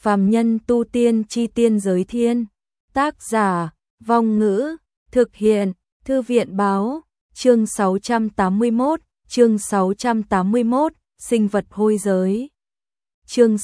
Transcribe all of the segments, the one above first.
Phàm nhân tu tiên chi tiên giới thiên. Tác giả, Vong Ngữ, thực hiện, Thư viện báo, chương 681, sinh vật hôi giới. Chương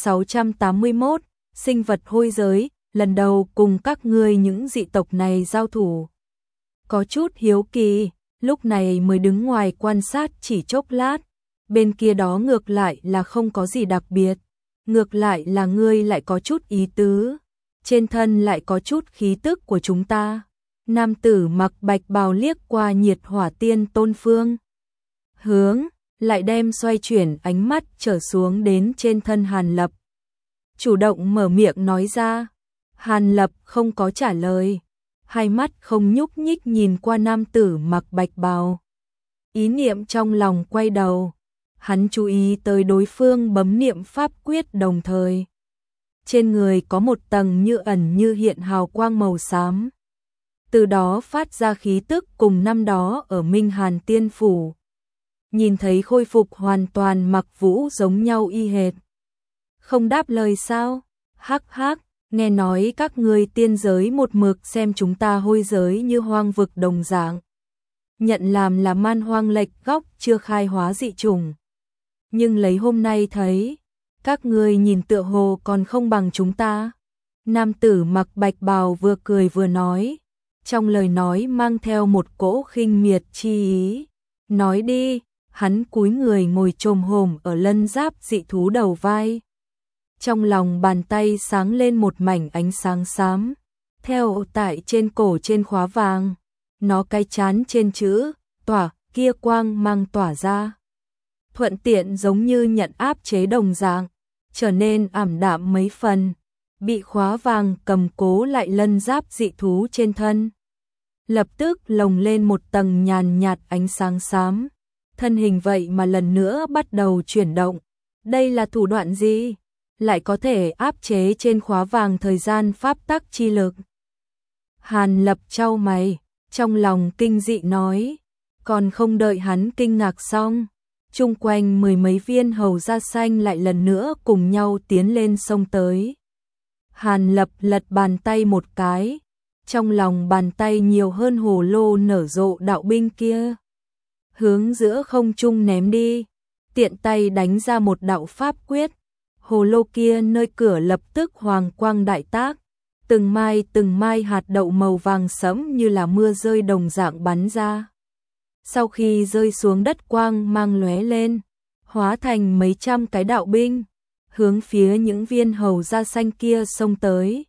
681, sinh vật hôi giới, lần đầu cùng các ngươi những dị tộc này giao thủ. Có chút hiếu kỳ, lúc này mới đứng ngoài quan sát chỉ chốc lát, bên kia đó ngược lại là không có gì đặc biệt, ngược lại là ngươi lại có chút ý tứ, trên thân lại có chút khí tức của chúng ta. Nam tử mặc bạch bào liếc qua Nhiệt Hỏa Tiên Tôn phương hướng, lại đem xoay chuyển ánh mắt trở xuống đến trên thân Hàn Lập. Chủ động mở miệng nói ra. Hàn Lập không có trả lời, hai mắt không nhúc nhích nhìn qua nam tử mặc bạch bào. Ý niệm trong lòng quay đầu, hắn chú ý tới đối phương bấm niệm pháp quyết đồng thời. Trên người có một tầng như ẩn như hiện hào quang màu xám. Từ đó phát ra khí tức cùng năm đó ở Minh Hàn Tiên Phủ. Nhìn thấy khôi phục hoàn toàn mặc vũ giống nhau y hệt. Không đáp lời sao? Hắc hắc, nghe nói các ngươi tiên giới một mực xem chúng ta hôi giới như hoang vực đồng dạng. Nhận làm là man hoang lệch góc chưa khai hóa dị chủng. Nhưng lấy hôm nay thấy, các ngươi nhìn tựa hồ còn không bằng chúng ta. Nam tử mặc bạch bào vừa cười vừa nói, trong lời nói mang theo một cỗ khinh miệt chi ý. Nói đi, hắn cúi người ngồi chồm hổm ở lân giáp dị thú đầu vai. Trong lòng bàn tay sáng lên một mảnh ánh sáng xám, theo tại trên cổ trên khóa vàng, nó cái chán trên chữ tỏa kia quang mang tỏa ra. Thuận tiện giống như nhận áp chế đồng dạng, trở nên ảm đạm mấy phần, bị khóa vàng cầm cố lại lân giáp dị thú trên thân. Lập tức lồng lên một tầng nhàn nhạt ánh sáng xám, thân hình vậy mà lần nữa bắt đầu chuyển động. Đây là thủ đoạn gì? Lại có thể áp chế trên khóa vàng thời gian pháp tắc chi lực. Hàn Lập chau mày, trong lòng kinh dị nói, còn không đợi hắn kinh ngạc xong, chung quanh mười mấy viên hầu da xanh lại lần nữa cùng nhau tiến lên sông tới. Hàn Lập lật bàn tay một cái, trong lòng bàn tay nhiều hơn hồ lô nở rộ đạo binh kia. Hướng giữa không trung ném đi, tiện tay đánh ra một đạo pháp quyết. Hồ lô kia nơi cửa lập tức hoàng quang đại tác, từng mai hạt đậu màu vàng sẫm như là mưa rơi đồng dạng bắn ra. Sau khi rơi xuống đất quang mang lóe lên, hóa thành mấy trăm cái đạo binh, hướng phía những viên hầu da xanh kia xông tới.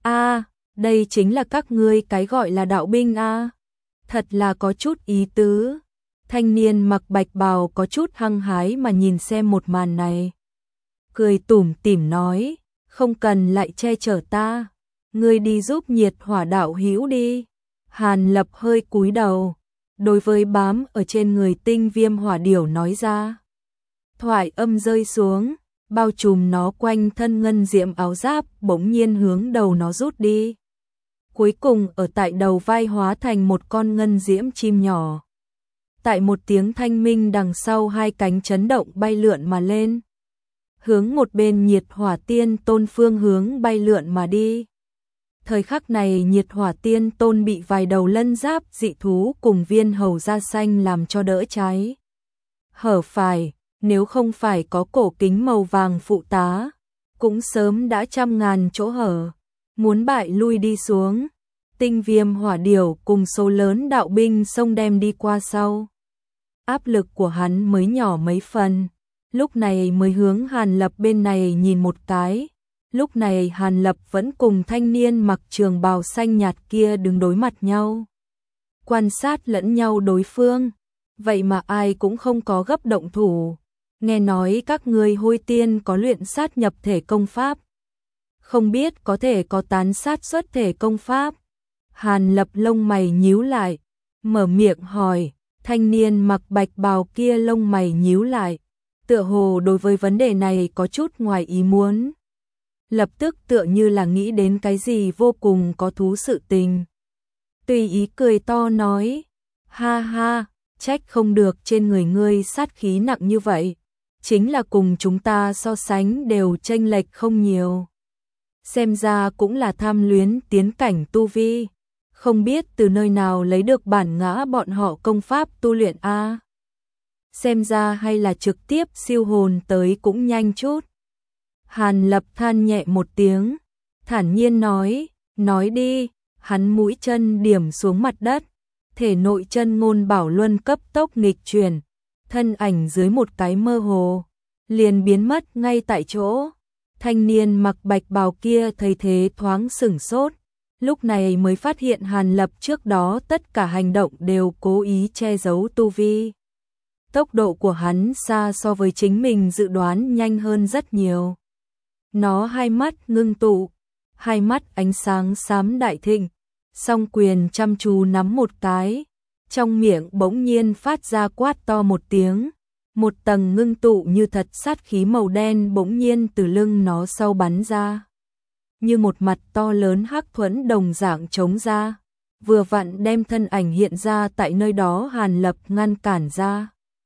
Đây chính là các ngươi cái gọi là đạo binh thật là có chút ý tứ. Thanh niên mặc bạch bào có chút hăng hái mà nhìn xem một màn này. Cười tủm tỉm nói, không cần lại che chở ta, ngươi đi giúp Nhiệt Hỏa đạo hữu đi. Hàn Lập hơi cúi đầu, đối với bám ở trên người tinh viêm hỏa điểu nói ra. Thoại âm rơi xuống, bao trùm nó quanh thân ngân diệm áo giáp bỗng nhiên hướng đầu nó rút đi. Cuối cùng ở tại đầu vai hóa thành một con ngân diễm chim nhỏ. Tại một tiếng thanh minh đằng sau hai cánh chấn động bay lượn mà lên. Hướng một bên Nhiệt Hỏa Tiên Tôn phương hướng bay lượn mà đi. Thời khắc này Nhiệt Hỏa Tiên Tôn bị vài đầu lân giáp dị thú cùng viên hầu da xanh làm cho đỡ cháy. Hở phải, nếu không phải có cổ kính màu vàng phụ tá, cũng sớm đã trăm ngàn chỗ hở, muốn bại lui đi xuống. Tinh viêm hỏa điểu cùng số lớn đạo binh xông đem đi qua sau. Áp lực của hắn mới nhỏ mấy phần. Lúc này mới hướng Hàn Lập bên này nhìn một cái. Lúc này Hàn Lập vẫn cùng thanh niên mặc trường bào xanh nhạt kia đứng đối mặt nhau. Quan sát lẫn nhau đối phương. Vậy mà ai cũng không có gấp động thủ. Nghe nói các ngươi hôi tiên có luyện sát nhập thể công pháp. Không biết có thể có tán sát xuất thể công pháp. Hàn Lập lông mày nhíu lại. Mở miệng hỏi. Thanh niên mặc bạch bào kia lông mày nhíu lại. Tựa hồ đối với vấn đề này có chút ngoài ý muốn. Lập tức tựa như là nghĩ đến cái gì vô cùng có thú sự tình. Tùy ý cười to nói, ha ha, trách không được trên người ngươi sát khí nặng như vậy. Chính là cùng chúng ta so sánh đều chênh lệch không nhiều. xem ra cũng là tham luyến tiến cảnh tu vi, không biết từ nơi nào lấy được bản ngã bọn họ công pháp tu luyện a. Xem ra hay là trực tiếp siêu hồn tới cũng nhanh chút. Hàn Lập than nhẹ một tiếng, thản nhiên nói đi, hắn mũi chân điểm xuống mặt đất, thể nội chân ngôn bảo luân cấp tốc nghịch chuyển, thân ảnh dưới một cái mơ hồ, liền biến mất ngay tại chỗ. Thanh niên mặc bạch bào kia thấy thế thoáng sửng sốt, lúc này mới phát hiện Hàn Lập trước đó tất cả hành động đều cố ý che giấu tu vi. Tốc độ của hắn xa so với chính mình dự đoán nhanh hơn rất nhiều. Nó hai mắt ngưng tụ, hai mắt ánh sáng xám đại thịnh, song quyền chăm chú nắm một cái, trong miệng bỗng nhiên phát ra quát to một tiếng, một tầng ngưng tụ như thật sát khí màu đen bỗng nhiên từ lưng nó sau bắn ra, như một mặt to lớn hắc thuẫn đồng dạng chống ra, vừa vặn đem thân ảnh hiện ra tại nơi đó Hàn Lập ngăn cản ra.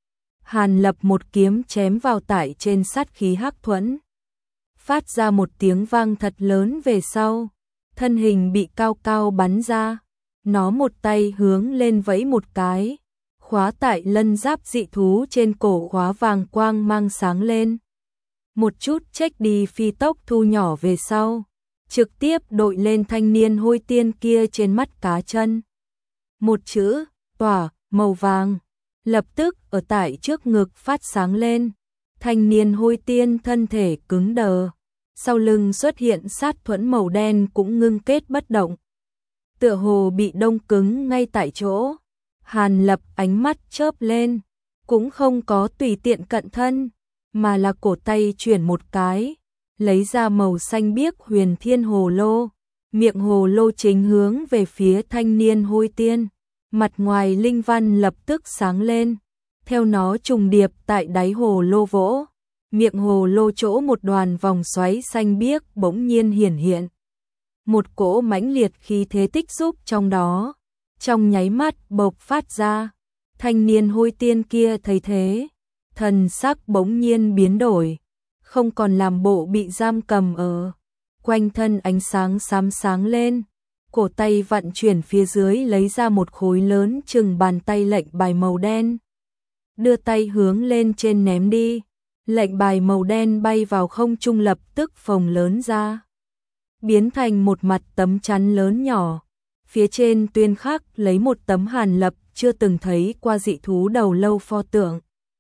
Hàn Lập một kiếm chém vào tại trên sát khí hắc thuẫn, phát ra một tiếng vang thật lớn về sau, thân hình bị cao cao bắn ra, nó một tay hướng lên vẫy một cái, khóa tại lân giáp dị thú trên cổ khóa vàng quang mang sáng lên. Một chút trách đi phi tốc thu nhỏ về sau, trực tiếp đội lên thanh niên hôi tiên kia trên mắt cá chân. Một chữ, tỏa, màu vàng, lập tức ở tại trước ngực phát sáng lên, thanh niên hôi tiên thân thể cứng đờ, sau lưng xuất hiện sát thuẫn màu đen cũng ngưng kết bất động, tựa hồ bị đông cứng ngay tại chỗ. Hàn Lập ánh mắt chớp lên, cũng không có tùy tiện cận thân, mà là cổ tay chuyển một cái, lấy ra màu xanh biếc huyền thiên hồ lô, miệng hồ lô chính hướng về phía thanh niên hôi tiên, mặt ngoài linh văn lập tức sáng lên, theo nó trùng điệp tại đáy hồ lô vỗ, miệng hồ lô chỗ một đoàn vòng xoáy xanh biếc bỗng nhiên hiển hiện. Một cỗ mãnh liệt khí thế tích xúc trong đó, trong nháy mắt bộc phát ra, thanh niên hôi tiên kia thấy thế, thần sắc bỗng nhiên biến đổi, không còn làm bộ bị giam cầm ở, quanh thân ánh sáng xám sáng lên, cổ tay vận chuyển phía dưới lấy ra một khối lớn chừng bàn tay lệnh bài màu đen, đưa tay hướng lên trên ném đi, lệnh bài màu đen bay vào không trung lập tức phồng lớn ra, biến thành một mặt tấm chắn lớn nhỏ, phía trên tuyên khắc lấy một tấm Hàn Lập chưa từng thấy qua dị thú đầu lâu pho tượng.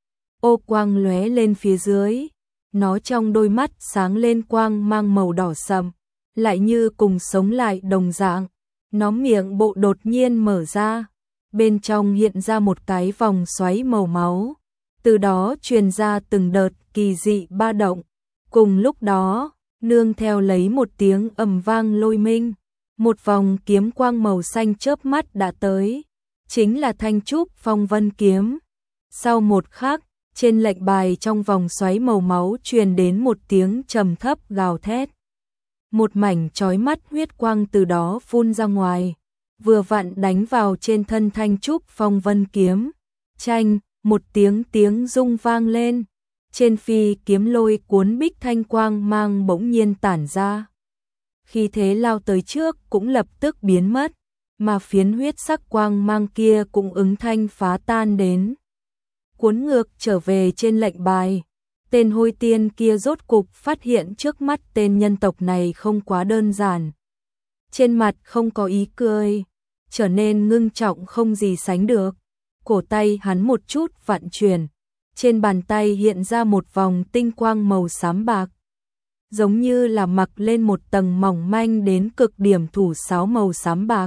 Ô quang lóe lên phía dưới, nó trong đôi mắt sáng lên quang mang màu đỏ sậm, lại như cùng sống lại đồng dạng, nó miệng bộ đột nhiên mở ra, bên trong hiện ra một cái vòng xoáy màu máu, từ đó truyền ra từng đợt kỳ dị ba động, cùng lúc đó, nương theo lấy một tiếng ầm vang lôi minh, một vòng kiếm quang màu xanh chớp mắt đã tới, chính là Thanh Trúc Phong Vân kiếm. Sau một khắc, trên lệnh bài trong vòng xoáy màu máu truyền đến một tiếng trầm thấp gào thét. Một mảnh chói mắt huyết quang từ đó phun ra ngoài, vừa vặn đánh vào trên thân Thanh Trúc Phong Vân kiếm. Chanh, một tiếng rung vang lên, trên phi kiếm lôi cuốn bích thanh quang mang bỗng nhiên tản ra. Khi thế lao tới trước cũng lập tức biến mất, mà phiến huyết sắc quang mang kia cũng ứng thanh phá tan đến. Cuốn ngược trở về trên lệnh bài, tên hôi tiên kia rốt cục phát hiện trước mắt tên nhân tộc này không quá đơn giản. Trên mặt không có ý cười, trở nên ngưng trọng không gì sánh được. Cổ tay hắn một chút vặn chuyển, trên bàn tay hiện ra một vòng tinh quang màu xám bạc, giống như là mặc lên một tầng mỏng manh đến cực điểm thủ sáo màu xám bạc.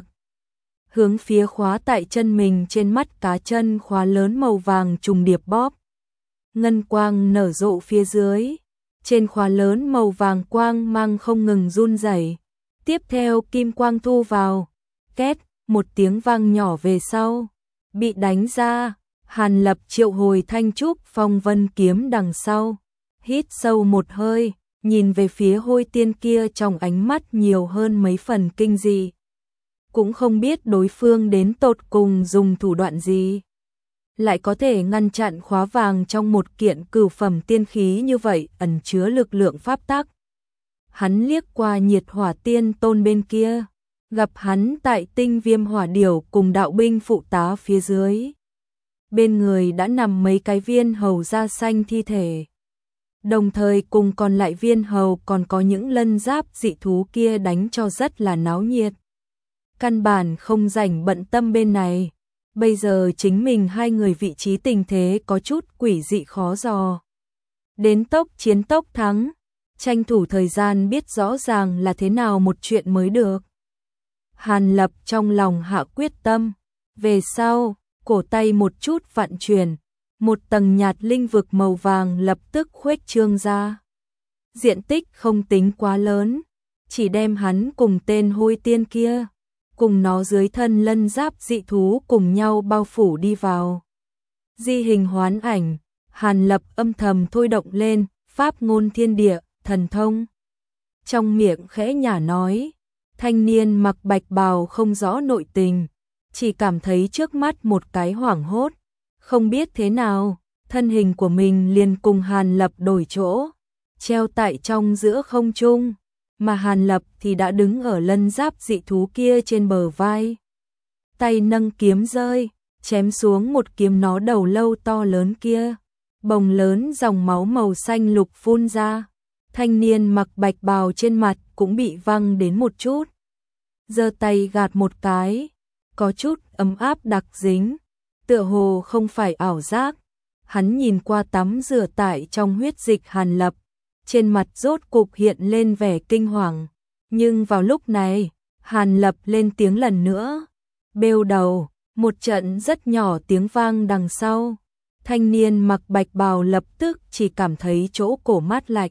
Hướng phía khóa tại chân mình trên mắt cá chân khóa lớn màu vàng trùng điệp bóp. Ngân quang nở rộ phía dưới, trên khóa lớn màu vàng quang mang không ngừng run rẩy. Tiếp theo kim quang thu vào, két, một tiếng vang nhỏ về sau, bị đánh ra. Hàn Lập triệu hồi Thanh Trúc Phong Vân kiếm đằng sau, hít sâu một hơi, nhìn về phía hôi tiên kia trong ánh mắt nhiều hơn mấy phần kinh dị. Cũng không biết đối phương đến tột cùng dùng thủ đoạn gì, lại có thể ngăn chặn khóa vàng trong một kiện cửu phẩm tiên khí như vậy ẩn chứa lực lượng pháp tắc. hắn liếc qua Nhiệt Hỏa Tiên Tôn bên kia, gặp hắn tại Tinh Viêm Hỏa Điểu cùng đạo binh phụ tá phía dưới. Bên người đã nằm mấy cái viên hầu da xanh thi thể. Đồng thời cùng còn lại viên hầu còn có những lân giáp dị thú kia đánh cho rất là náo nhiệt. Căn bản không rảnh bận tâm bên này. Bây giờ chính mình hai người vị trí tình thế có chút quỷ dị khó dò. Đến tốc chiến tốc thắng, tranh thủ thời gian biết rõ ràng là thế nào một chuyện mới được. Hàn Lập trong lòng hạ quyết tâm, về sau, cổ tay một chút vặn chuyển, một tầng nhạt linh vực màu vàng lập tức khuếch trương ra. Diện tích không tính quá lớn, chỉ đem hắn cùng tên hôi tiên kia, cùng nó dưới thân lân giáp dị thú cùng nhau bao phủ đi vào. Di hình hoán ảnh, Hàn Lập âm thầm thôi động lên, pháp ngôn thiên địa, thần thông. Trong miệng khẽ nhả nói, thanh niên mặc bạch bào không rõ nội tình, chỉ cảm thấy trước mắt một cái hoảng hốt, không biết thế nào, thân hình của mình liền cùng Hàn Lập đổi chỗ, treo tại trong giữa không trung, mà Hàn Lập thì đã đứng ở lân giáp dị thú kia trên bờ vai. Tay nâng kiếm rơi, chém xuống một kiếm nó đầu lâu to lớn kia, bồng lớn dòng máu màu xanh lục phun ra, thanh niên mặc bạch bào trên mặt cũng bị văng đến một chút. Giơ tay gạt một cái, có chút ấm áp đặc dính, tựa hồ không phải ảo giác. Hắn nhìn qua tắm rửa tại trong huyết dịch Hàn Lập, trên mặt rốt cục hiện lên vẻ kinh hoàng. Nhưng vào lúc này, Hàn Lập lên tiếng lần nữa, bêu đầu, một trận rất nhỏ tiếng vang đằng sau. Thanh niên mặc bạch bào lập tức chỉ cảm thấy chỗ cổ mát lạnh.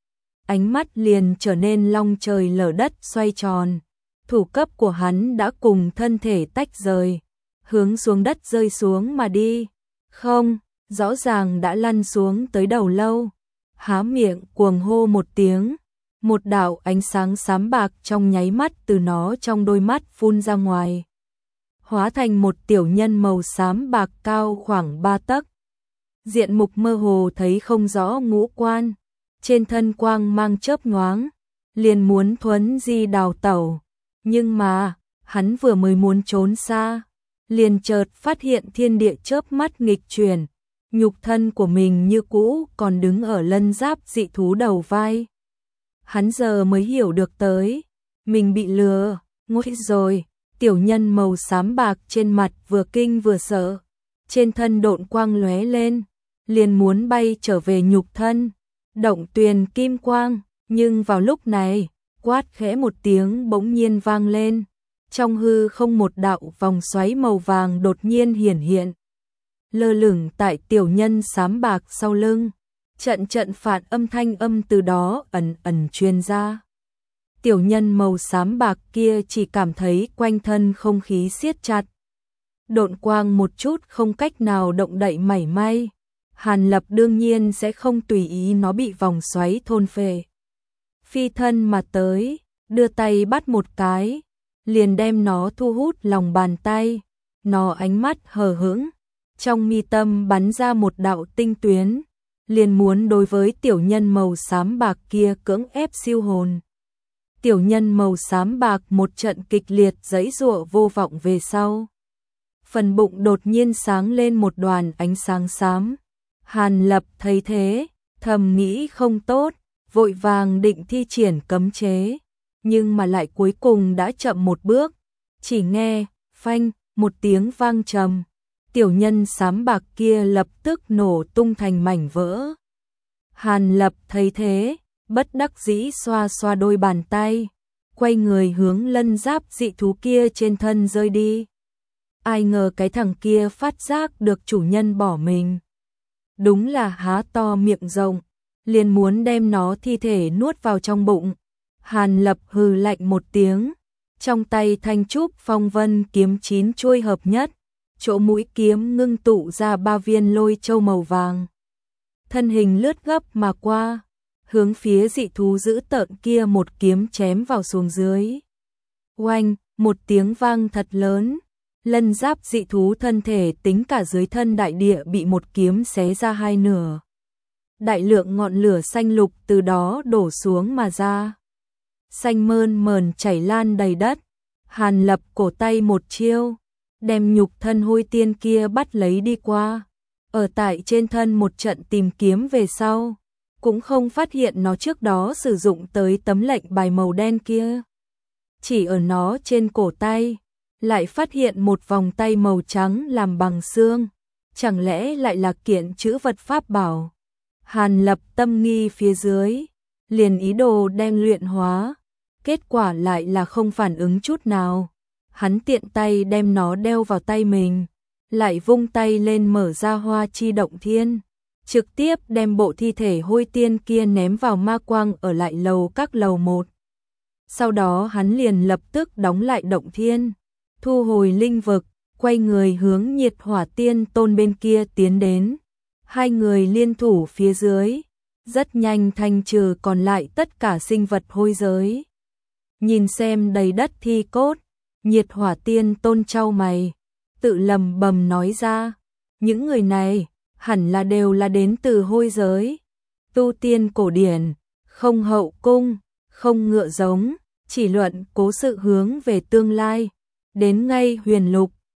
Ánh mắt liền trở nên long trời lở đất xoay tròn. Thủ cấp của hắn đã cùng thân thể tách rời, hướng xuống đất rơi xuống mà đi. Không, rõ ràng đã lăn xuống tới đầu lâu. Há miệng cuồng hô một tiếng, một đạo ánh sáng xám bạc trong nháy mắt từ nó trong đôi mắt phun ra ngoài, hóa thành một tiểu nhân màu xám bạc cao khoảng 3 tấc. Diện mục mơ hồ thấy không rõ ngũ quan, trên thân quang mang chớp nhoáng, liền muốn thuấn di đào tẩu. Nhưng mà, hắn vừa mới muốn trốn xa, liền chợt phát hiện thiên địa chớp mắt nghịch chuyển, nhục thân của mình như cũ còn đứng ở lân giáp dị thú đầu vai. Hắn giờ mới hiểu được tới, mình bị lừa, ngốc rồi. Tiểu nhân màu xám bạc trên mặt vừa kinh vừa sợ, trên thân độn quang lóe lên, liền muốn bay trở về nhục thân, động tuyền kim quang, nhưng vào lúc này, quát khẽ một tiếng bỗng nhiên vang lên, trong hư không một đạo vòng xoáy màu vàng đột nhiên hiển hiện, lơ lửng tại tiểu nhân xám bạc sau lưng, trận trận phản âm thanh âm từ đó ẩn ẩn truyền ra. Tiểu nhân màu xám bạc kia chỉ cảm thấy quanh thân không khí siết chặt, độn quang một chút không cách nào động đậy mảy may. Hàn Lập đương nhiên sẽ không tùy ý nó bị vòng xoáy thôn phệ. Phi thân mà tới, đưa tay bắt một cái, liền đem nó thu hút lòng bàn tay. Nó ánh mắt hờ hững, trong mi tâm bắn ra một đạo tinh tuyến, liền muốn đối với tiểu nhân màu xám bạc kia cưỡng ép siêu hồn. Tiểu nhân màu xám bạc một trận kịch liệt giãy giụa vô vọng về sau. Phần bụng đột nhiên sáng lên một đoàn ánh sáng xám. Hàn Lập thấy thế, thầm nghĩ không tốt, vội vàng định thi triển cấm chế, nhưng mà lại cuối cùng đã chậm một bước, chỉ nghe phanh một tiếng vang trầm, tiểu nhân xám bạc kia lập tức nổ tung thành mảnh vỡ. Hàn Lập thấy thế, bất đắc dĩ xoa xoa đôi bàn tay, quay người hướng lân giáp dị thú kia trên thân rơi đi. Ai ngờ cái thằng kia phát giác được chủ nhân bỏ mình, đúng là há to miệng rộng, liền muốn đem nó thi thể nuốt vào trong bụng. Hàn Lập hừ lạnh một tiếng, trong tay thanh trúc phong vân kiếm 9 chuôi hợp nhất, chỗ mũi kiếm ngưng tụ ra 3 viên lôi châu màu vàng. Thân hình lướt gấp mà qua, hướng phía dị thú dữ tợn kia một kiếm chém vào xuống dưới. Oanh, một tiếng vang thật lớn, lân giáp dị thú thân thể tính cả dưới thân đại địa bị một kiếm xé ra hai nửa. Đại lượng ngọn lửa xanh lục từ đó đổ xuống mà ra. xanh mơn mởn chảy lan đầy đất. Hàn Lập cổ tay một chiêu, đem nhục thân hôi tiên kia bắt lấy đi qua. Ở tại trên thân một trận tìm kiếm về sau, cũng không phát hiện nó trước đó sử dụng tới tấm lệnh bài màu đen kia. Chỉ ở nó trên cổ tay, lại phát hiện một vòng tay màu trắng làm bằng xương. Chẳng lẽ lại là kiện chữ vật pháp bảo? Hàn Lập tâm nghi phía dưới, liền ý đồ đem luyện hóa. Kết quả lại là không phản ứng chút nào. Hắn tiện tay đem nó đeo vào tay mình, lại vung tay lên mở ra hoa chi động thiên, trực tiếp đem bộ thi thể hôi tiên kia ném vào ma quang ở lại lầu các lầu 1. Sau đó hắn liền lập tức đóng lại động thiên, thu hồi linh vực, quay người hướng Nhiệt Hỏa Tiên Tôn bên kia tiến đến. Hai người liên thủ phía dưới, rất nhanh thanh trừ còn lại tất cả sinh vật hôi giới. Nhìn xem đầy đất thi cốt, Nhiệt Hỏa Tiên Tôn chau mày, tự lầm bầm nói ra, những người này hẳn là đều là đến từ hôi giới. Tu tiên cổ điển, không hậu cung, không ngựa giống, chỉ luận cố sự hướng về tương lai. Đến ngay huyền lục,